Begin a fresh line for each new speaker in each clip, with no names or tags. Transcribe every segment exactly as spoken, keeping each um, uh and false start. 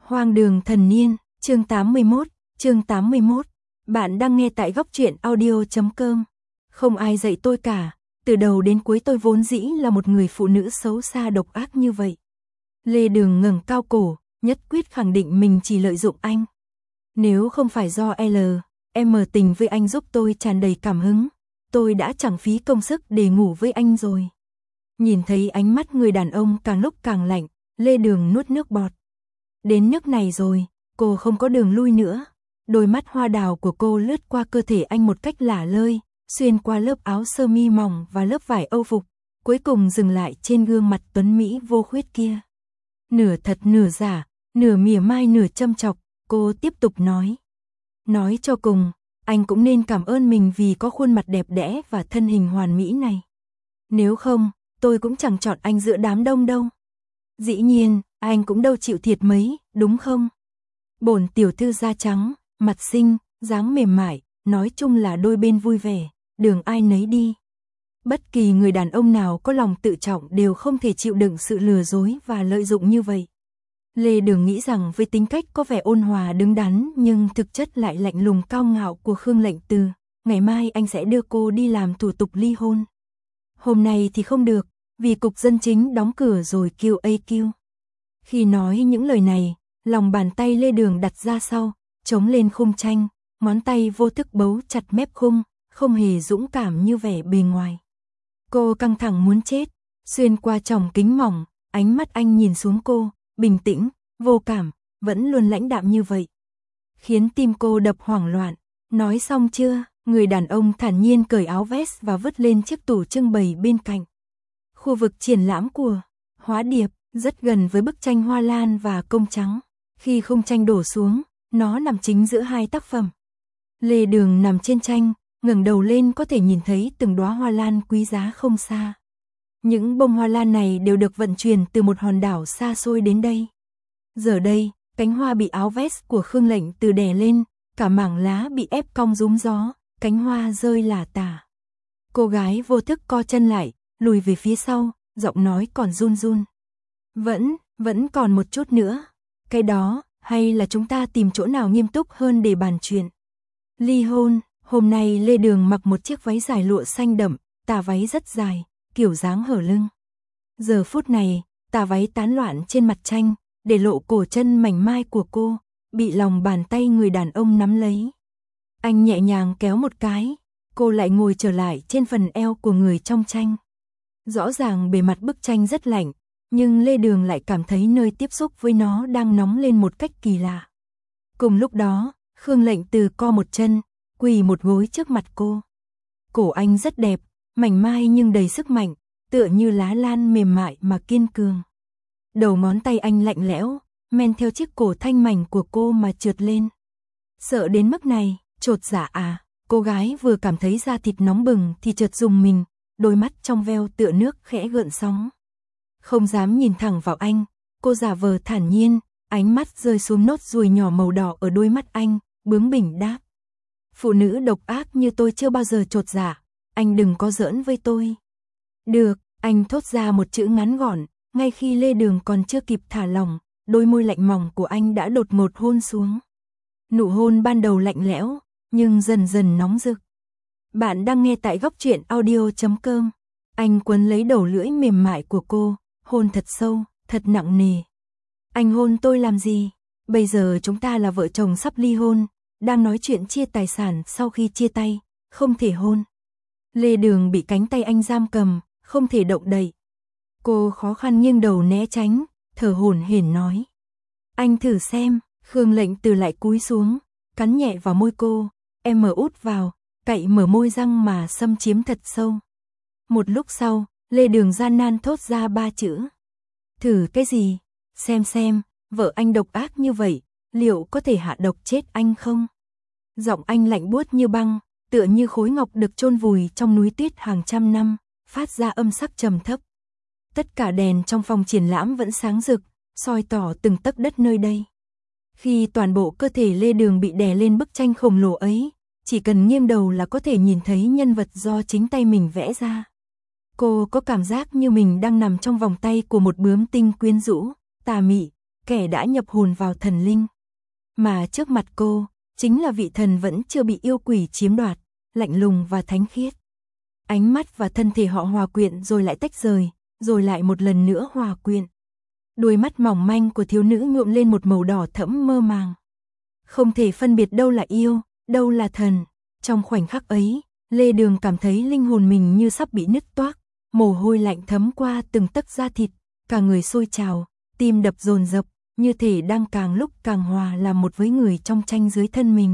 Hoang đường thần niên, chương tám mươi mốt, chương tám mươi mốt. Bạn đang nghe tại góc truyện audio chấm com. Không ai dạy tôi cả, từ đầu đến cuối tôi vốn dĩ là một người phụ nữ xấu xa độc ác như vậy. Lê Đường ngẩng cao cổ, nhất quyết khẳng định mình chỉ lợi dụng anh. Nếu không phải do L, M tình với anh giúp tôi tràn đầy cảm hứng, tôi đã chẳng phí công sức để ngủ với anh rồi. Nhìn thấy ánh mắt người đàn ông càng lúc càng lạnh, Lê Đường nuốt nước bọt. Đến nước này rồi, cô không có đường lui nữa. Đôi mắt hoa đào của cô lướt qua cơ thể anh một cách lả lơi, xuyên qua lớp áo sơ mi mỏng và lớp vải âu phục, cuối cùng dừng lại trên gương mặt tuấn mỹ vô khuyết kia. Nửa thật nửa giả, nửa mỉa mai nửa châm chọc, cô tiếp tục nói. Nói cho cùng, anh cũng nên cảm ơn mình vì có khuôn mặt đẹp đẽ và thân hình hoàn mỹ này. Nếu không, tôi cũng chẳng chọn anh giữa đám đông đâu. Dĩ nhiên, anh cũng đâu chịu thiệt mấy, đúng không? Bổn tiểu thư da trắng, mặt xinh, dáng mềm mại, nói chung là đôi bên vui vẻ, đường ai nấy đi. Bất kỳ người đàn ông nào có lòng tự trọng đều không thể chịu đựng sự lừa dối và lợi dụng như vậy. Lê Đường nghĩ rằng với tính cách có vẻ ôn hòa đứng đắn nhưng thực chất lại lạnh lùng cao ngạo của Khương Lệnh Từ, ngày mai anh sẽ đưa cô đi làm thủ tục ly hôn. Hôm nay thì không được, vì cục dân chính đóng cửa rồi Q A Q. Khi nói những lời này, lòng bàn tay Lê Đường đặt ra sau, chống lên khung tranh, ngón tay vô thức bấu chặt mép khung, không hề dũng cảm như vẻ bề ngoài. Cô căng thẳng muốn chết, xuyên qua tròng kính mỏng, ánh mắt anh nhìn xuống cô, bình tĩnh, vô cảm, vẫn luôn lãnh đạm như vậy. Khiến tim cô đập hoảng loạn. Nói xong chưa? Người đàn ông thản nhiên cởi áo vest và vứt lên chiếc tủ trưng bày bên cạnh. Khu vực triển lãm của Hóa Điệp rất gần với bức tranh hoa lan và công trắng. Khi khung tranh đổ xuống, nó nằm chính giữa hai tác phẩm. Lê Đường nằm trên tranh, ngẩng đầu lên có thể nhìn thấy từng đóa hoa lan quý giá không xa. Những bông hoa lan này đều được vận chuyển từ một hòn đảo xa xôi đến đây. Giờ đây, cánh hoa bị áo vest của Khương Lệnh Từ đè lên, cả mảng lá bị ép cong rúm gió, cánh hoa rơi lả tả. Cô gái vô thức co chân lại, lùi về phía sau, giọng nói còn run run. Vẫn, vẫn còn một chút nữa. Cái đó, hay là chúng ta tìm chỗ nào nghiêm túc hơn để bàn chuyện. Ly hôn, hôm nay Lê Đường mặc một chiếc váy dài lụa xanh đậm, tà váy rất dài, kiểu dáng hở lưng. Giờ phút này, tà váy tán loạn trên mặt tranh, để lộ cổ chân mảnh mai của cô, bị lòng bàn tay người đàn ông nắm lấy. Anh nhẹ nhàng kéo một cái, cô lại ngồi trở lại trên phần eo của người trong tranh. Rõ ràng bề mặt bức tranh rất lạnh, nhưng Lê Đường lại cảm thấy nơi tiếp xúc với nó đang nóng lên một cách kỳ lạ. Cùng lúc đó, Khương Lệnh Từ co một chân, quỳ một gối trước mặt cô. Cổ anh rất đẹp, mảnh mai nhưng đầy sức mạnh, tựa như lá lan mềm mại mà kiên cường. Đầu ngón tay anh lạnh lẽo, men theo chiếc cổ thanh mảnh của cô mà trượt lên. Sợ đến mức này, chột dạ à? Cô gái vừa cảm thấy da thịt nóng bừng thì chợt rùng mình, đôi mắt trong veo tựa nước khẽ gợn sóng. Không dám nhìn thẳng vào anh, cô giả vờ thản nhiên, ánh mắt rơi xuống nốt ruồi nhỏ màu đỏ ở đôi mắt anh, bướng bỉnh đáp. Phụ nữ độc ác như tôi chưa bao giờ chột dạ, anh đừng có giỡn với tôi. Được, anh thốt ra một chữ ngắn gọn, ngay khi Lê Đường còn chưa kịp thả lỏng, đôi môi lạnh mỏng của anh đã đột ngột hôn xuống. Nụ hôn ban đầu lạnh lẽo, nhưng dần dần nóng rực. Bạn đang nghe tại góc truyện audio chấm com. Anh quấn lấy đầu lưỡi mềm mại của cô, hôn thật sâu, thật nặng nề. Anh hôn tôi làm gì? Bây giờ chúng ta là vợ chồng sắp ly hôn, đang nói chuyện chia tài sản sau khi chia tay, không thể hôn. Lê Đường bị cánh tay anh giam cầm, không thể động đậy. Cô khó khăn nghiêng đầu né tránh, thở hổn hển nói. Anh thử xem. Khương Lệnh Từ lại cúi xuống, cắn nhẹ vào môi cô, em mở út vào, cậy mở môi răng mà xâm chiếm thật sâu. Một lúc sau, Lê Đường gian nan thốt ra ba chữ. Thử cái gì? Xem xem, vợ anh độc ác như vậy, liệu có thể hạ độc chết anh không? Giọng anh lạnh buốt như băng, tựa như khối ngọc được chôn vùi trong núi tuyết hàng trăm năm, phát ra âm sắc trầm thấp. Tất cả đèn trong phòng triển lãm vẫn sáng rực, soi tỏ từng tấc đất nơi đây. Khi toàn bộ cơ thể Lê Đường bị đè lên bức tranh khổng lồ ấy, chỉ cần nghiêng đầu là có thể nhìn thấy nhân vật do chính tay mình vẽ ra. Cô có cảm giác như mình đang nằm trong vòng tay của một bướm tinh quyến rũ, tà mị, kẻ đã nhập hồn vào thần linh. Mà trước mặt cô, chính là vị thần vẫn chưa bị yêu quỷ chiếm đoạt, lạnh lùng và thánh khiết. Ánh mắt và thân thể họ hòa quyện rồi lại tách rời, rồi lại một lần nữa hòa quyện. Đôi mắt mỏng manh của thiếu nữ nhuộm lên một màu đỏ thẫm mơ màng. Không thể phân biệt đâu là yêu, đâu là thần. Trong khoảnh khắc ấy, Lê Đường cảm thấy linh hồn mình như sắp bị nứt toác, mồ hôi lạnh thấm qua từng tấc da thịt, cả người sôi trào, tim đập dồn dập, như thể đang càng lúc càng hòa làm một với người trong tranh dưới thân mình.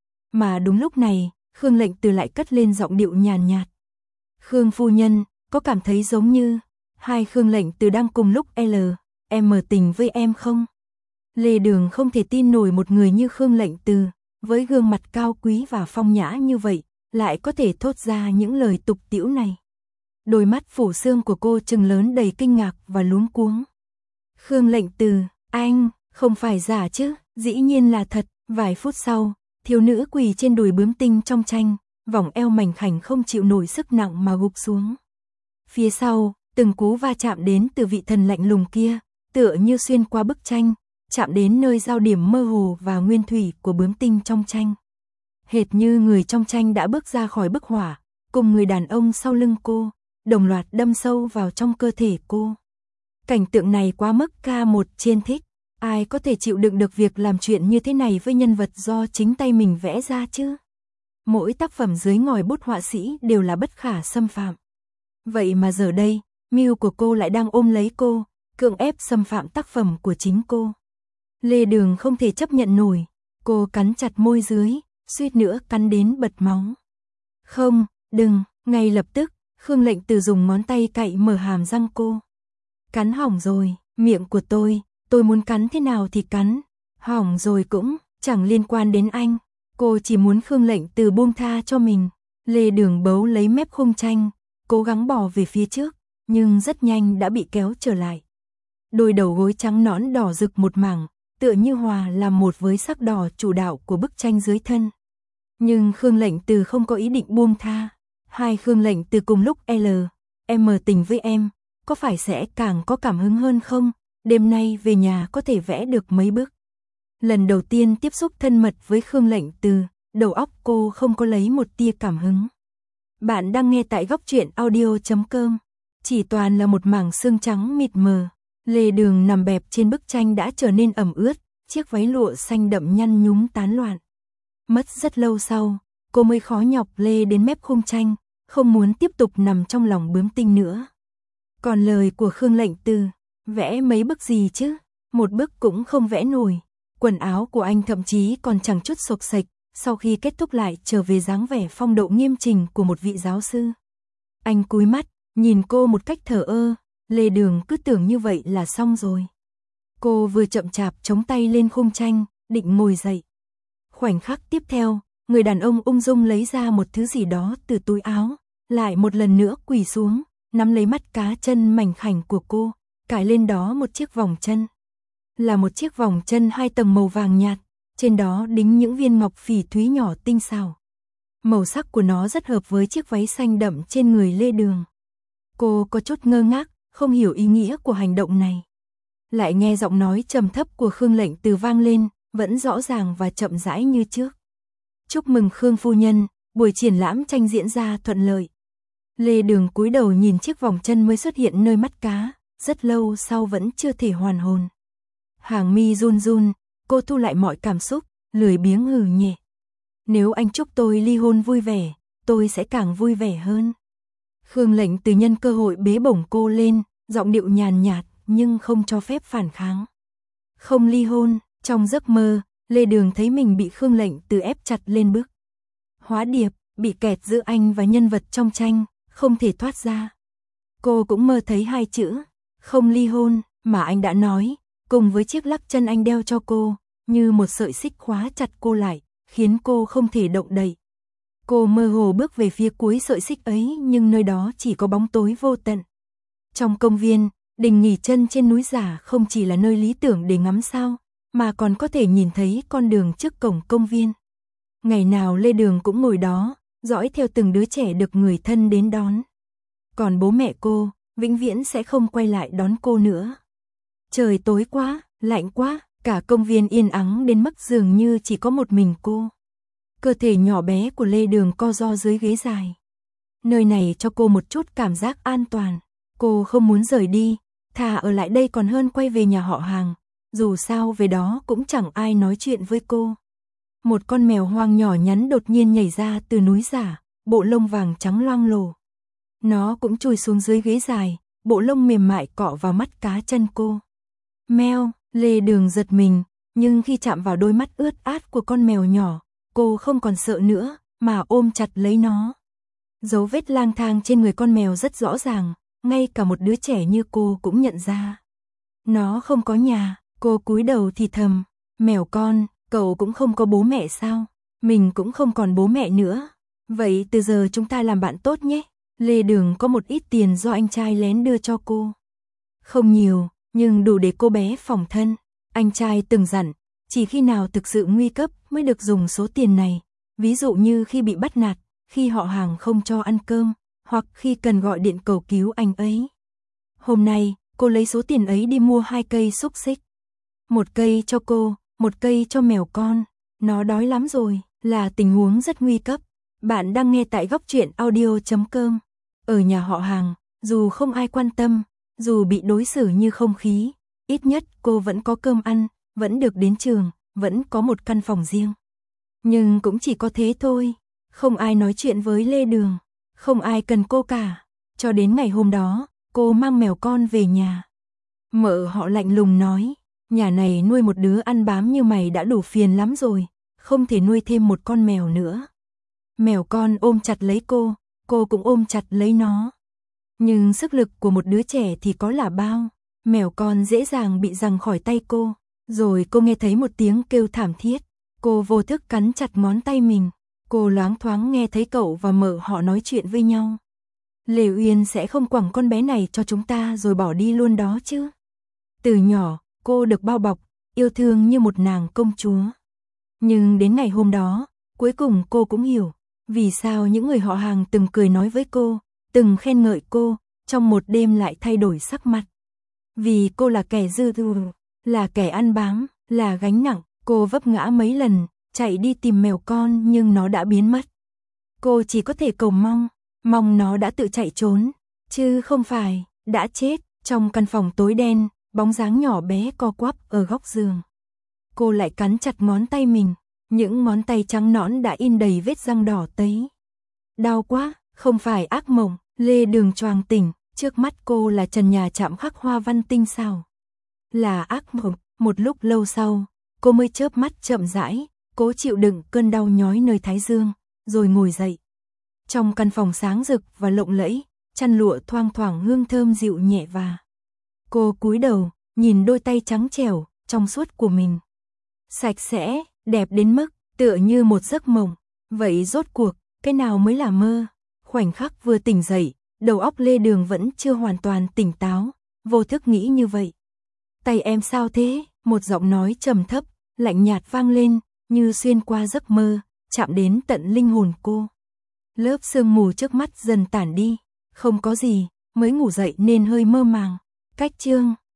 Mà đúng lúc này, Khương Lệnh Từ lại cất lên giọng điệu nhàn nhạt. Khương phu nhân, có cảm thấy giống như hai Khương Lệnh Từ đang cùng lúc L, M tình với em không? Lê Đường không thể tin nổi một người như Khương Lệnh Từ, với gương mặt cao quý và phong nhã như vậy, lại có thể thốt ra những lời tục tĩu này. Đôi mắt phủ xương của cô trừng lớn đầy kinh ngạc và luống cuống. Khương Lệnh Từ, anh, không phải giả chứ, dĩ nhiên là thật. Vài phút sau, thiếu nữ quỳ trên đùi bướm tinh trong tranh, vòng eo mảnh khảnh không chịu nổi sức nặng mà gục xuống. Phía sau, từng cú va chạm đến từ vị thần lạnh lùng kia, tựa như xuyên qua bức tranh, chạm đến nơi giao điểm mơ hồ và nguyên thủy của bướm tinh trong tranh. Hệt như người trong tranh đã bước ra khỏi bức hỏa, cùng người đàn ông sau lưng cô, đồng loạt đâm sâu vào trong cơ thể cô. Cảnh tượng này quá mức ca một trên thích, ai có thể chịu đựng được việc làm chuyện như thế này với nhân vật do chính tay mình vẽ ra chứ? Mỗi tác phẩm dưới ngòi bút họa sĩ đều là bất khả xâm phạm. Vậy mà giờ đây, mưu của cô lại đang ôm lấy cô, cưỡng ép xâm phạm tác phẩm của chính cô. Lê Đường không thể chấp nhận nổi, cô cắn chặt môi dưới, suýt nữa cắn đến bật máu. Không, đừng, ngay lập tức, Khương Lệnh Từ dùng ngón tay cạy mở hàm răng cô. Cắn hỏng rồi, miệng của tôi, tôi muốn cắn thế nào thì cắn, hỏng rồi cũng chẳng liên quan đến anh. Cô chỉ muốn Khương Lệnh Từ buông tha cho mình. Lê Đường bấu lấy mép khung tranh, cố gắng bò về phía trước, nhưng rất nhanh đã bị kéo trở lại. Đôi đầu gối trắng nõn đỏ rực một mảng, tựa như hòa làm một với sắc đỏ chủ đạo của bức tranh dưới thân. Nhưng Khương Lệnh Từ không có ý định buông tha. Hai Khương Lệnh Từ cùng lúc L, M tình với em, có phải sẽ càng có cảm hứng hơn không? Đêm nay về nhà có thể vẽ được mấy bức. Lần đầu tiên tiếp xúc thân mật với Khương Lệnh Từ, đầu óc cô không có lấy một tia cảm hứng. Bạn đang nghe tại góc truyện audio chấm com. Chỉ toàn là một mảng sương trắng mịt mờ. Lê Đường nằm bẹp trên bức tranh đã trở nên ẩm ướt, chiếc váy lụa xanh đậm nhăn nhúm tán loạn. Mất rất lâu sau, cô mới khó nhọc lê đến mép khung tranh, không muốn tiếp tục nằm trong lòng bướm tinh nữa. Còn lời của Khương Lệnh Từ, vẽ mấy bức gì chứ, một bức cũng không vẽ nổi. Quần áo của anh thậm chí còn chẳng chút xộc xệch, sau khi kết thúc lại trở về dáng vẻ phong độ nghiêm chỉnh của một vị giáo sư. Anh cúi mắt, nhìn cô một cách thờ ơ, Lê Đường cứ tưởng như vậy là xong rồi. Cô vừa chậm chạp chống tay lên khung tranh, định ngồi dậy. Khoảnh khắc tiếp theo, người đàn ông ung dung lấy ra một thứ gì đó từ túi áo, lại một lần nữa quỳ xuống, nắm lấy mắt cá chân mảnh khảnh của cô, cài lên đó một chiếc vòng chân. Là một chiếc vòng chân hai tầng màu vàng nhạt, trên đó đính những viên ngọc phỉ thúy nhỏ tinh xảo. Màu sắc của nó rất hợp với chiếc váy xanh đậm trên người Lê Đường. Cô có chút ngơ ngác, không hiểu ý nghĩa của hành động này. Lại nghe giọng nói trầm thấp của Khương Lệnh Từ vang lên, vẫn rõ ràng và chậm rãi như trước. Chúc mừng Khương phu nhân, buổi triển lãm tranh diễn ra thuận lợi. Lê Đường cúi đầu nhìn chiếc vòng chân mới xuất hiện nơi mắt cá, rất lâu sau vẫn chưa thể hoàn hồn. Hàng mi run run, cô thu lại mọi cảm xúc, lười biếng hừ nhẹ. Nếu anh chúc tôi ly hôn vui vẻ, tôi sẽ càng vui vẻ hơn. Khương Lệnh Từ nhân cơ hội bế bổng cô lên, giọng điệu nhàn nhạt nhưng không cho phép phản kháng. Không ly hôn, trong giấc mơ, Lê Đường thấy mình bị Khương Lệnh Từ ép chặt lên bước. Hóa điệp, bị kẹt giữa anh và nhân vật trong tranh, không thể thoát ra. Cô cũng mơ thấy hai chữ, không ly hôn, mà anh đã nói, cùng với chiếc lắc chân anh đeo cho cô, như một sợi xích khóa chặt cô lại, khiến cô không thể động đậy. Cô mơ hồ bước về phía cuối sợi xích ấy, nhưng nơi đó chỉ có bóng tối vô tận. Trong công viên, đình nghỉ chân trên núi giả không chỉ là nơi lý tưởng để ngắm sao, mà còn có thể nhìn thấy con đường trước cổng công viên. Ngày nào Lê Đường cũng ngồi đó, dõi theo từng đứa trẻ được người thân đến đón. Còn bố mẹ cô, vĩnh viễn sẽ không quay lại đón cô nữa. Trời tối quá, Lạnh quá, cả công viên yên ắng đến mức dường như chỉ có một mình cô. Cơ thể nhỏ bé của Lê Đường co ro dưới ghế dài. Nơi này cho cô một chút cảm giác an toàn. Cô không muốn rời đi, thà ở lại đây còn hơn quay về nhà họ hàng. Dù sao về đó cũng chẳng ai nói chuyện với cô. Một con mèo hoang nhỏ nhắn đột nhiên nhảy ra từ núi giả, bộ lông vàng trắng loang lổ. Nó cũng chui xuống dưới ghế dài, bộ lông mềm mại cọ vào mắt cá chân cô. Meo, Lê Đường giật mình, nhưng khi chạm vào đôi mắt ướt át của con mèo nhỏ, cô không còn sợ nữa, mà ôm chặt lấy nó. Dấu vết lang thang trên người con mèo rất rõ ràng, ngay cả một đứa trẻ như cô cũng nhận ra. Nó không có nhà, cô cúi đầu thì thầm, mèo con, cậu cũng không có bố mẹ sao? Mình cũng không còn bố mẹ nữa. Vậy từ giờ chúng ta làm bạn tốt nhé. Lê Đường có một ít tiền do anh trai lén đưa cho cô. Không nhiều, nhưng đủ để cô bé phòng thân. Anh trai từng dặn, chỉ khi nào thực sự nguy cấp mới được dùng số tiền này. Ví dụ như khi bị bắt nạt, khi họ hàng không cho ăn cơm, hoặc khi cần gọi điện cầu cứu anh ấy. Hôm nay, cô lấy số tiền ấy đi mua hai cây xúc xích. Một cây cho cô, một cây cho mèo con. Nó đói lắm rồi, là tình huống rất nguy cấp. Bạn đang nghe tại góc truyện audio chấm com. Ở nhà họ hàng, dù không ai quan tâm, dù bị đối xử như không khí, ít nhất cô vẫn có cơm ăn, vẫn được đến trường, vẫn có một căn phòng riêng. Nhưng cũng chỉ có thế thôi, không ai nói chuyện với Lê Đường, không ai cần cô cả. Cho đến ngày hôm đó, cô mang mèo con về nhà. Mợ họ lạnh lùng nói, nhà này nuôi một đứa ăn bám như mày đã đủ phiền lắm rồi, không thể nuôi thêm một con mèo nữa. Mèo con ôm chặt lấy cô, cô cũng ôm chặt lấy nó. Nhưng sức lực của một đứa trẻ thì có là bao, mèo con dễ dàng bị giằng khỏi tay cô. Rồi cô nghe thấy một tiếng kêu thảm thiết, cô vô thức cắn chặt ngón tay mình. Cô loáng thoáng nghe thấy cậu và mợ họ nói chuyện với nhau. Lê Uyên sẽ không quẳng con bé này cho chúng ta rồi bỏ đi luôn đó chứ. Từ nhỏ, cô được bao bọc, yêu thương như một nàng công chúa. Nhưng đến ngày hôm đó, cuối cùng cô cũng hiểu, vì sao những người họ hàng từng cười nói với cô, từng khen ngợi cô, trong một đêm lại thay đổi sắc mặt. Vì cô là kẻ dư thừa, là kẻ ăn bám, là gánh nặng. Cô vấp ngã mấy lần, chạy đi tìm mèo con nhưng nó đã biến mất. Cô chỉ có thể cầu mong, mong nó đã tự chạy trốn, chứ không phải đã chết. Trong căn phòng tối đen, bóng dáng nhỏ bé co quắp ở góc giường. Cô lại cắn chặt ngón tay mình, những ngón tay trắng nõn đã in đầy vết răng đỏ tấy. Đau quá, không phải ác mộng. Lê Đường choàng tỉnh, trước mắt cô là trần nhà chạm khắc hoa văn tinh xảo. Là ác mộng. Một lúc lâu sau, cô mới chớp mắt chậm rãi, cố chịu đựng cơn đau nhói nơi thái dương, rồi ngồi dậy. Trong căn phòng sáng rực và lộng lẫy, chăn lụa thoang thoảng hương thơm dịu nhẹ và. Cô cúi đầu, nhìn đôi tay trắng trẻo, trong suốt của mình. Sạch sẽ, đẹp đến mức, tựa như một giấc mộng. Vậy rốt cuộc, cái nào mới là mơ? Khoảnh khắc vừa tỉnh dậy, đầu óc Lê Đường vẫn chưa hoàn toàn tỉnh táo, vô thức nghĩ như vậy. Tay em sao thế? Một giọng nói trầm thấp, lạnh nhạt vang lên, như xuyên qua giấc mơ, chạm đến tận linh hồn cô. Lớp sương mù trước mắt dần tản đi, không có gì, mới ngủ dậy nên hơi mơ màng. Cách chương